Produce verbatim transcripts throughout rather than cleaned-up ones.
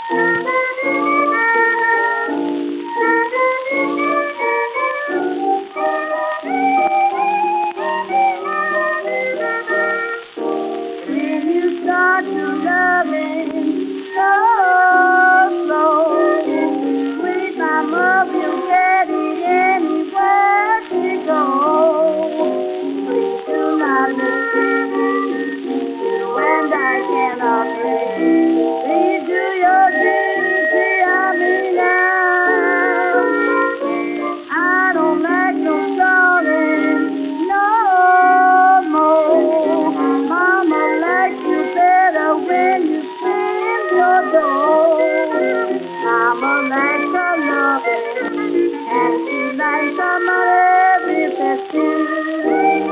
When you start to loving so slow, sweet mama, you get it anywhere you go. Please do not mistreat you and I cannot breathe. Please do your duty, I mean now. I don't like no stalling no more. Mama likes you better when you slam your door. Mama likes her loving, and she likes her mother every too.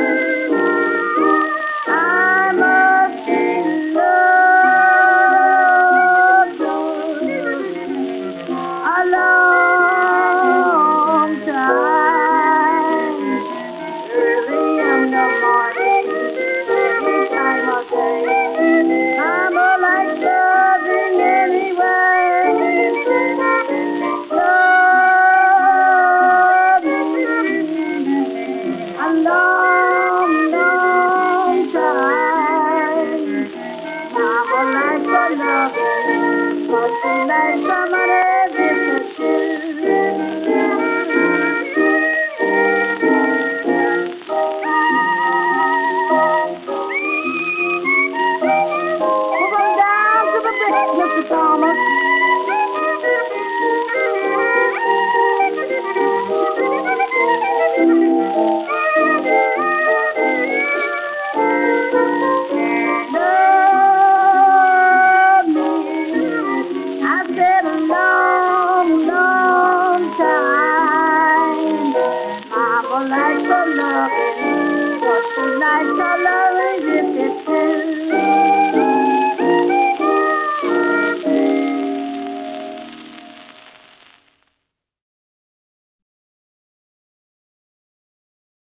I must be loved a long time. Early in the morning, any time of day. Mama likes loving anyway. Love a long, long time. Mama likes her loving, but she likes somebody different too. Move on down to the bridge, Mister Thomas.